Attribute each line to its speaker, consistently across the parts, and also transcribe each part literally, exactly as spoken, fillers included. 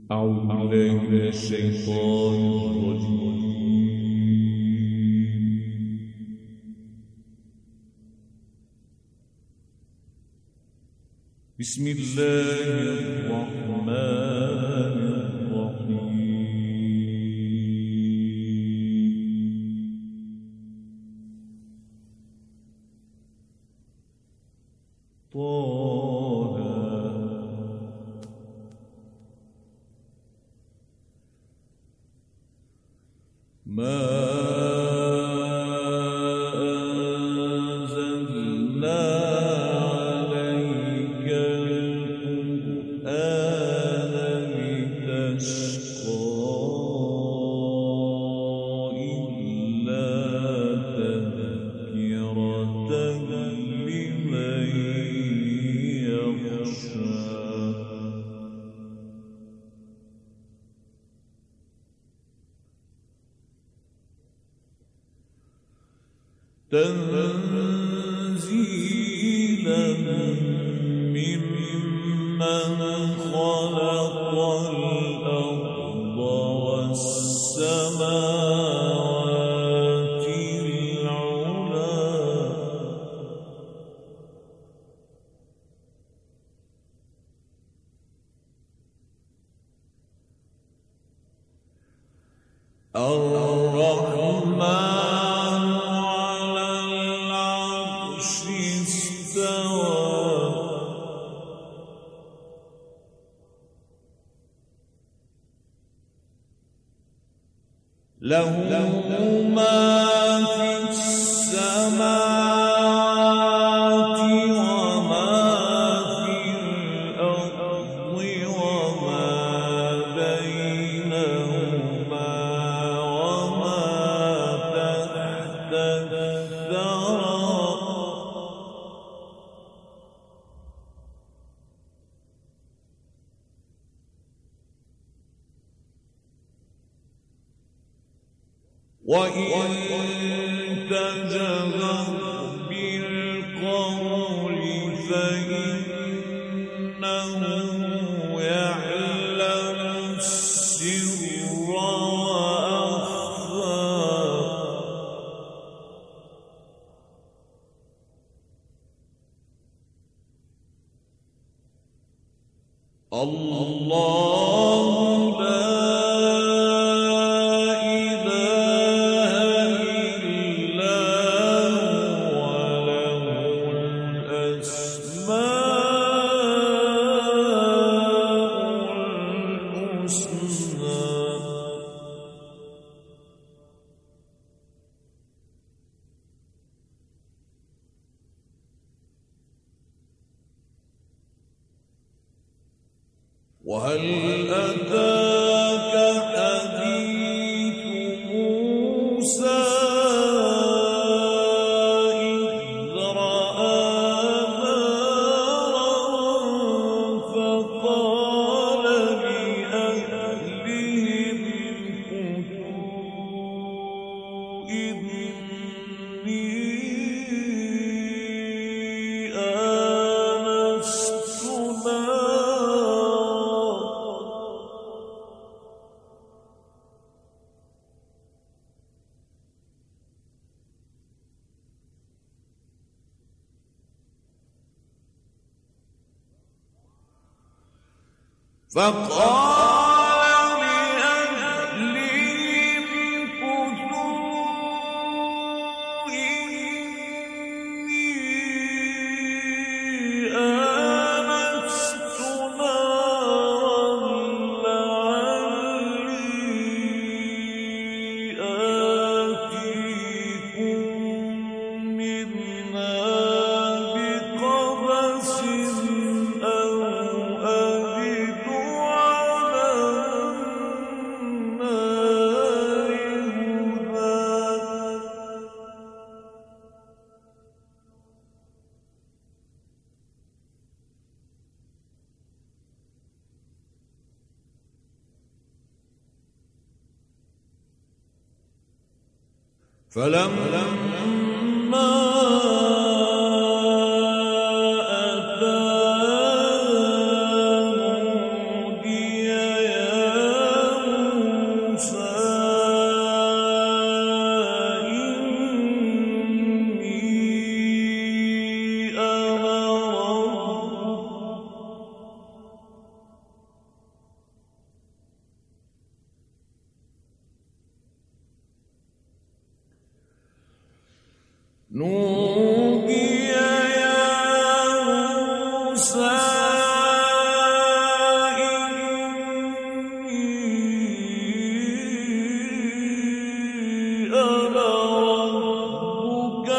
Speaker 1: أعوذ بالله من الشيطان الرجيم. بسم الله الرحمن الرحيم. طه ما أنزلنا عليك القرآن لتشقى إلا تذكرة لمن يخشى. تنزيلا ممن خلق الأرض والسماوات العلى. الرحمن له ما في السماوات وما في الأرض وما بينهما وما تحت الثرى. وإن تجهر بالقول فإنه يعلم السر وأخفى. الله لا وهل أتاك حديث موسى إذ رأى نارا فقال لأهلهم كثوا إني آنست فقال لأهلهم كثوا إني آنست نارا لعلي آتيكم منها بقبس أو أجد فلما أتاه نودي يا نودي يا موسى إني أنا ربك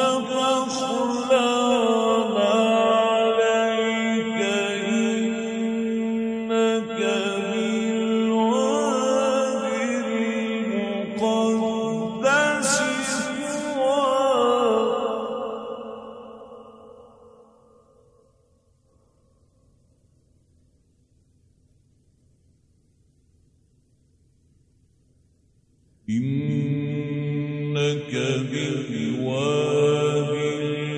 Speaker 1: فاخلع عليك إنك بالوادي المقدس طوى إنك بالوادي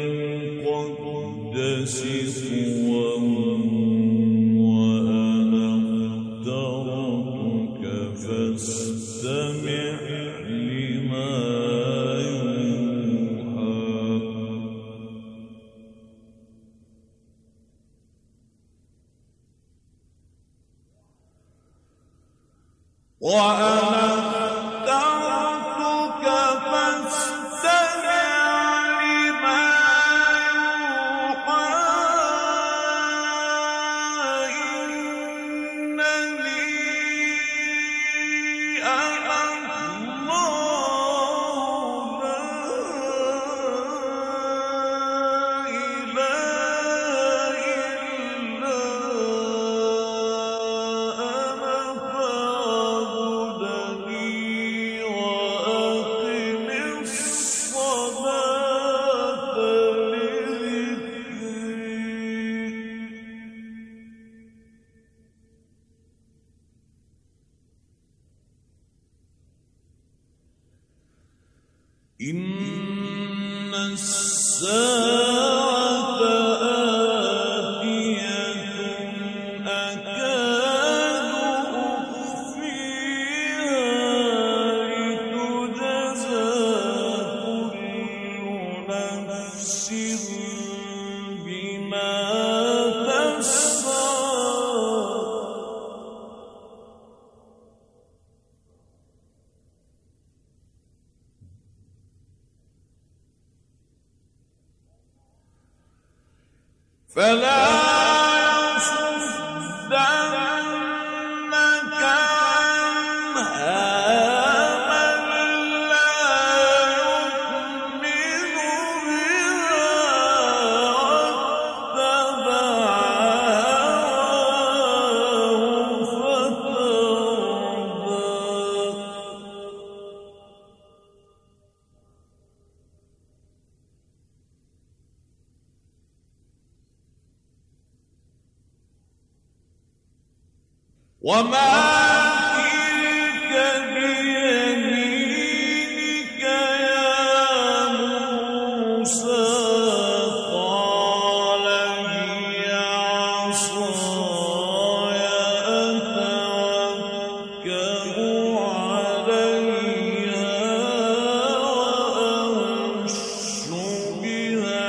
Speaker 1: المقدس طوى وأنا اخترتك فاستمع لما يوحى وأنا اخترتك فاستمع لما يوحى إنني أنا الله لا إله إلا أنا فاعبدني وأقم الصلاة لذكري إن الساعة آتية أكاد أخفيها لتجزى كل نفس بما تسعى فلا يصدنك عنها من لا يؤمن بها واتبع هواه فتردى وما تلك بيمينك يا موسى قال هي عصاي أتوكل عليها وأهش بها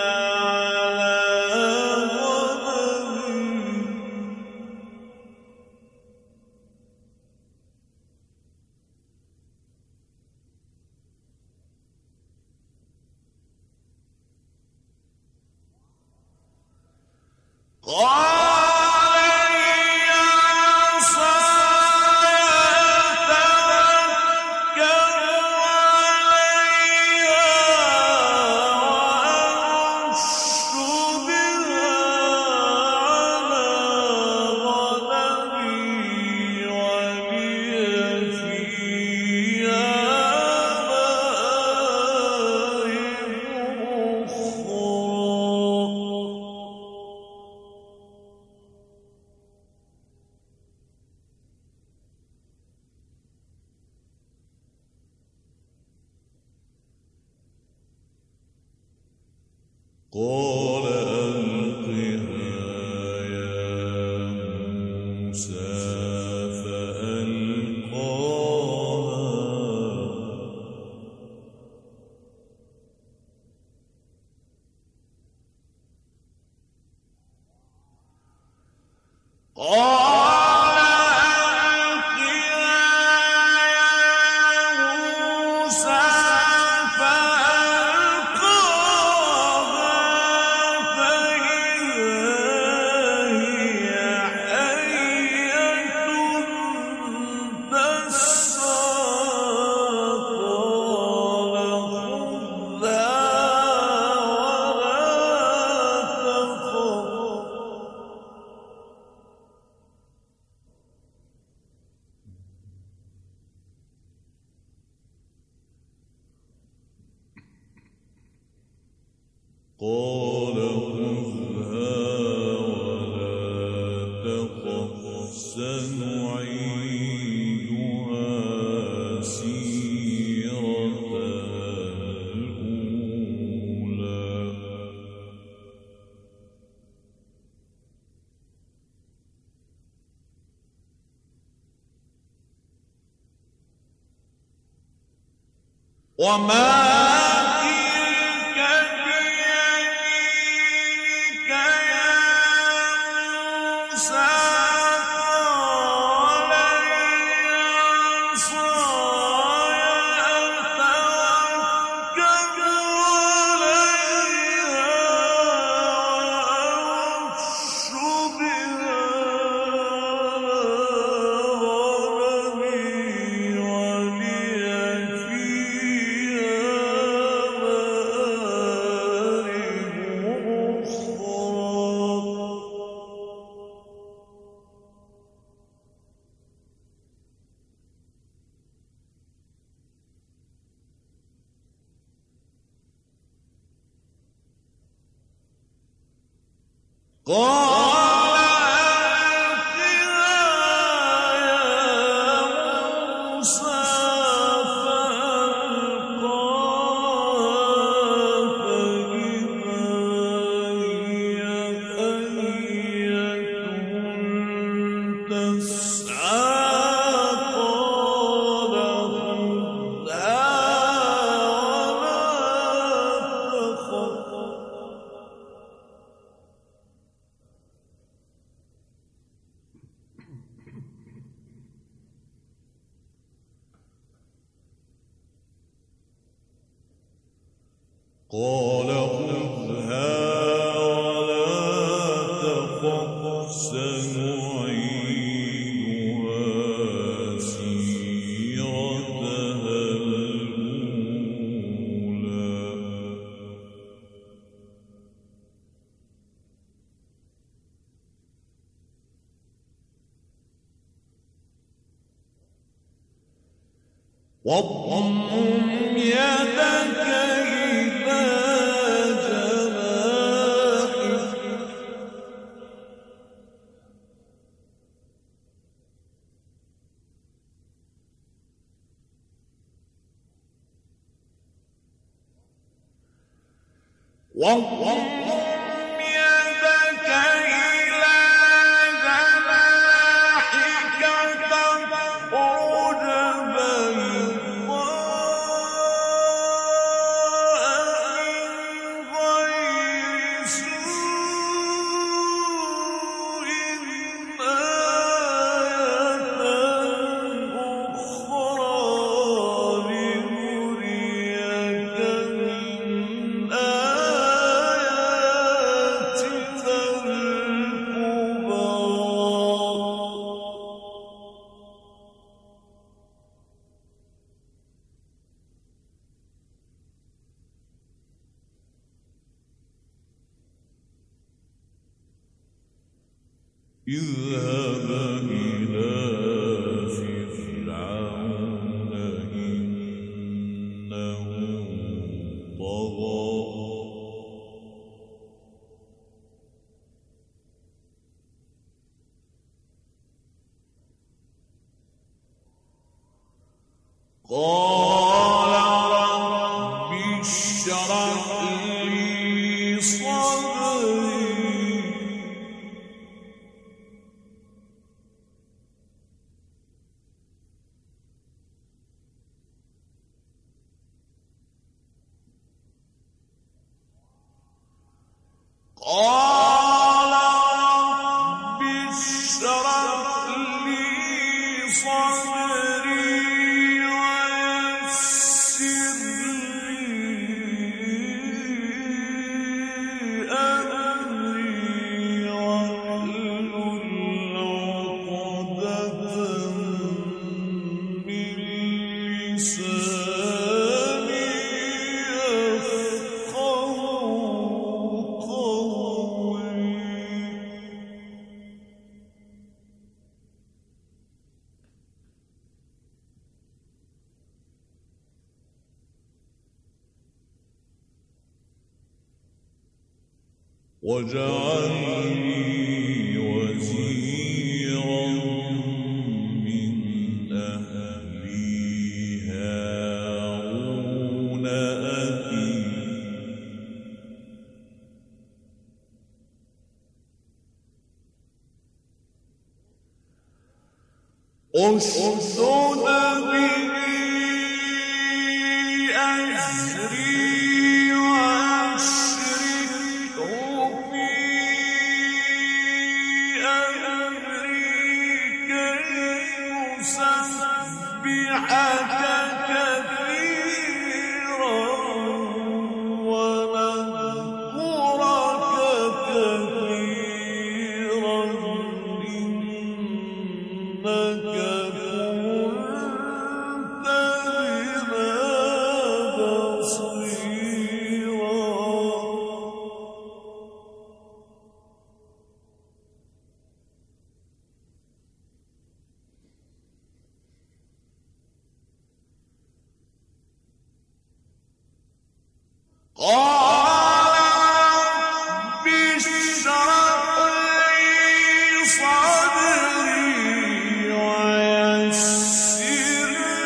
Speaker 1: قال هي عصاي أتوكل عليها وأهش بها على غنمي ولي فيها مآرب أخرى قال ألقها يا موسى فألقاها قال ألقها يا موسى فألقاها قال خذها ولا تخف سنعيدها سيرتها الأولى. وما قال ألقها يا موسى قال خذها ولا تخف سنعيدها سيرتها الأولى. واضمم يدك إلى جناحك واضمم يدك إلى جناحك تخرج اذهب إلى فرعون إنه طغى قال رب اشرح لي صدري قال رب اشرح لي صدري ويسر لي أمري واحلل عقدة من لساني يفقهوا قولي. واجعل لي وزيرا من أهلي هارون أخي اشدد به أزري وأشركه في أمري كي نسبحك كثيرا ونذكرك كثيرا إنك قال رب اشرح لي صدري ويسر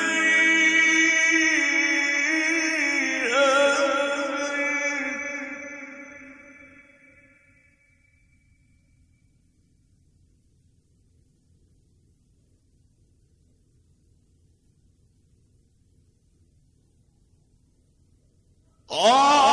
Speaker 1: لي أمري.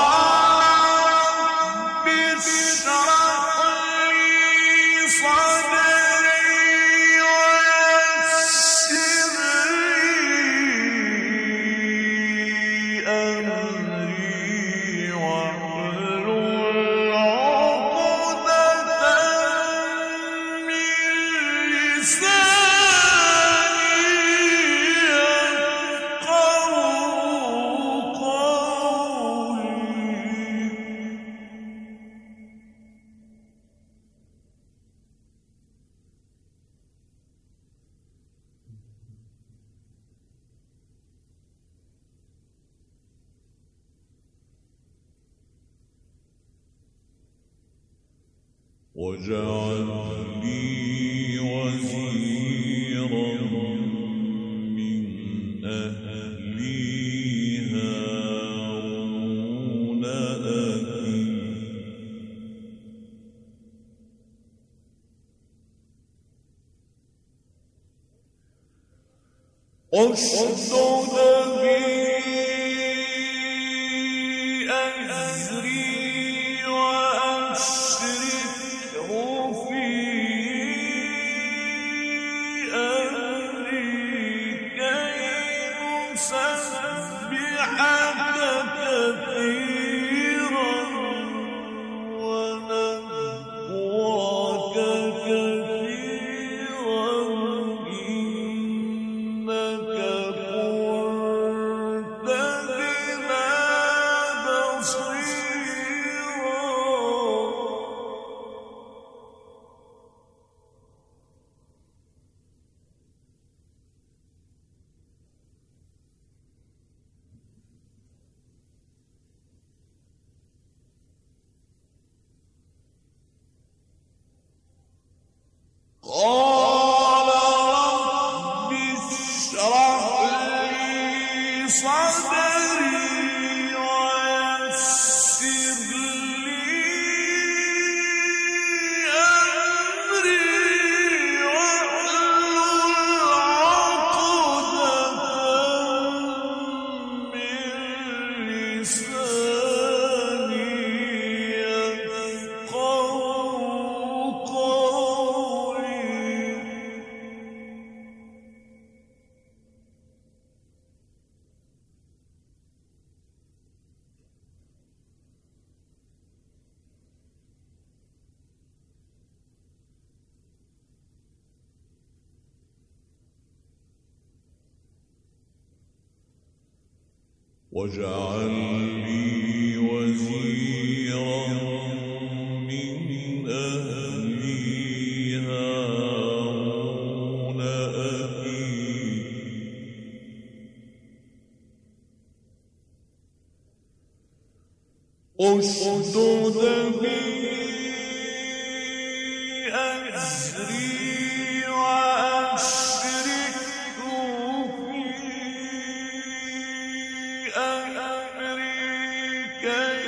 Speaker 1: واجعل لي وزيرا من أهلي هارون أخي اشدد به أزري وأشركه في أمري كي نسبحك كثيرا ونذكرك كثيرا إنك كنت بنا بصيرا. قال رب اشرح لي صدري ويسر لي أمري واحلل عقدة من لساني يفقهوا قولي. واجعل لي وزيرا من أهلي هارون أخي اشدد به أسري وأشركه في أمري كي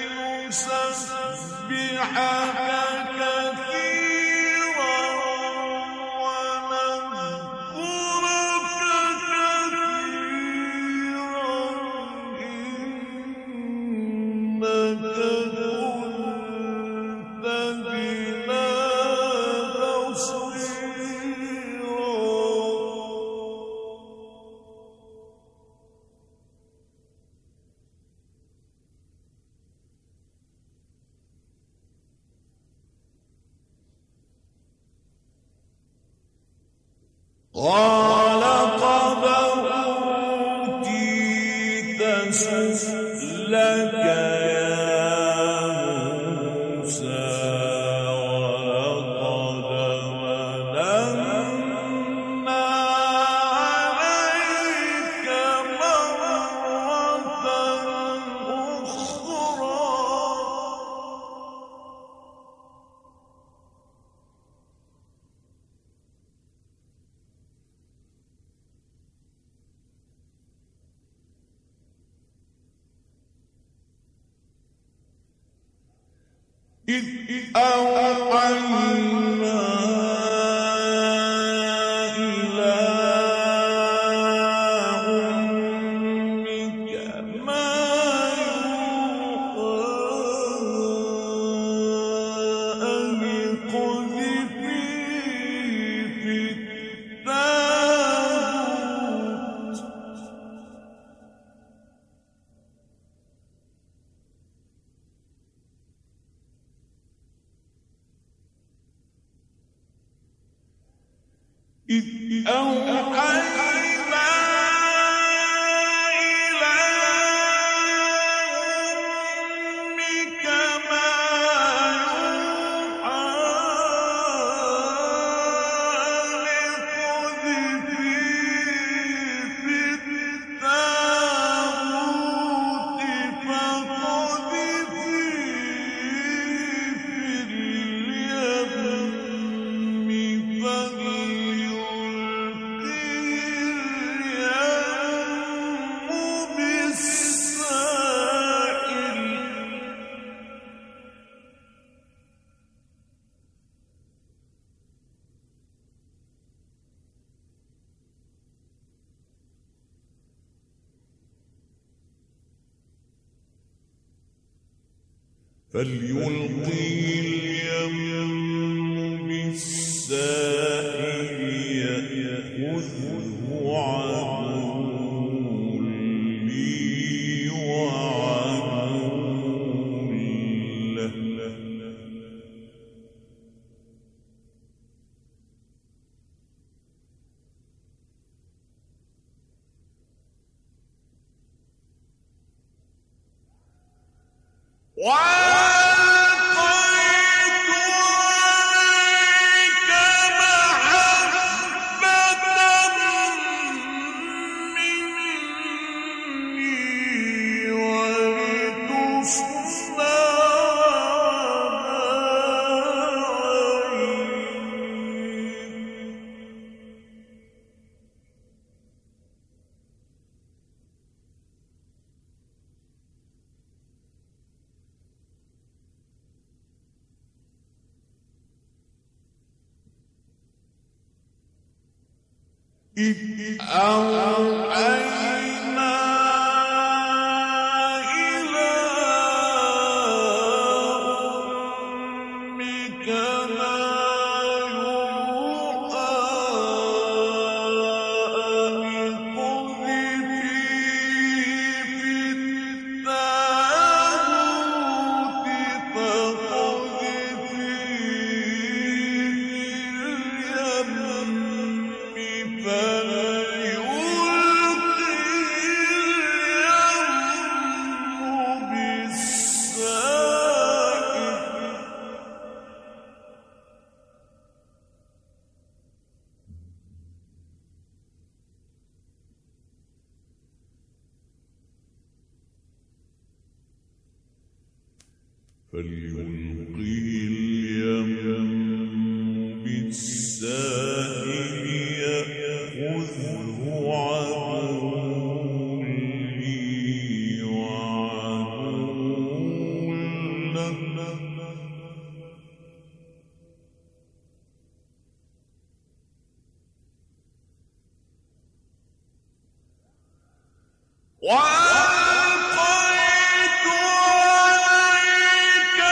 Speaker 1: نسبحك كثيرا ونذكرك قال قد أوتيت سؤلك يا موسى ولقد مننا عليك مرة أخرى إذ أوحينا إلى أمك ما يوحى أن اقذفيه في التابوت إذ أوحينا إلى أمك ما يوحى أن اقذفيه في التابوت فاقذفيه في اليم فليلقه بالساحل فليلقه اليم بالساحل يأخذه عدو لي وعدو له وألقيت عليك محبة مني ولتصنع على عيني إذ أوحينا إلى أمك ما يوحى أن اقذفيه في التابوت فليلقه اليم بالساحل خذه عدو لي وعدو لك وألقيت عليك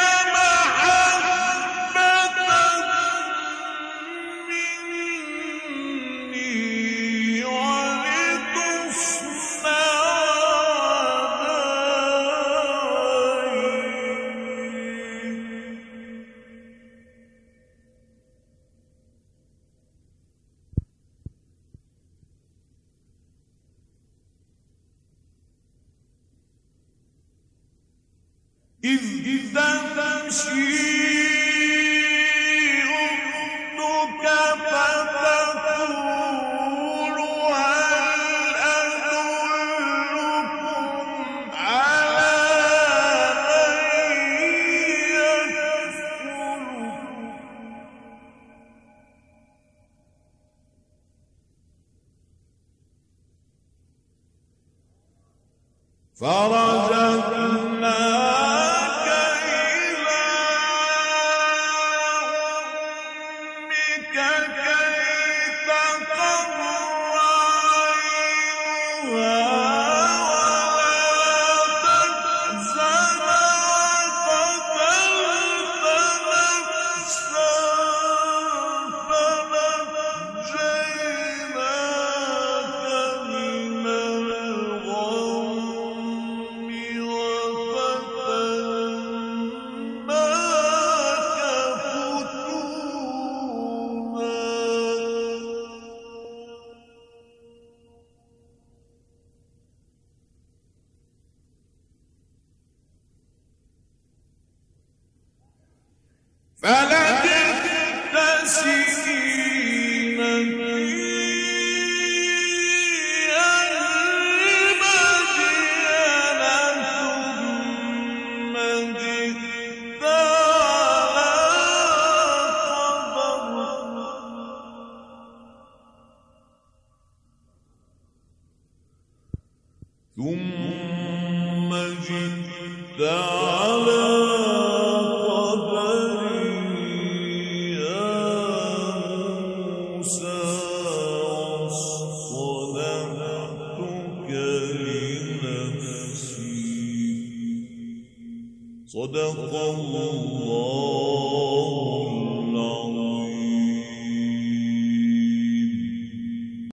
Speaker 1: محبة مني ولتصنع إذ تمشي أختك فتقول هل أدلكم على من يكفله فرجعناك إلى أمك كي تقر عينها ولا تحزن وقتلت نفسا فنجيناك من الغم وفتناك فتونا فلبثت سنين في أهل مدين ثم جئت على قدر ثم جئت على قدر يا موسى واصطنعتك لنفسي صدق الله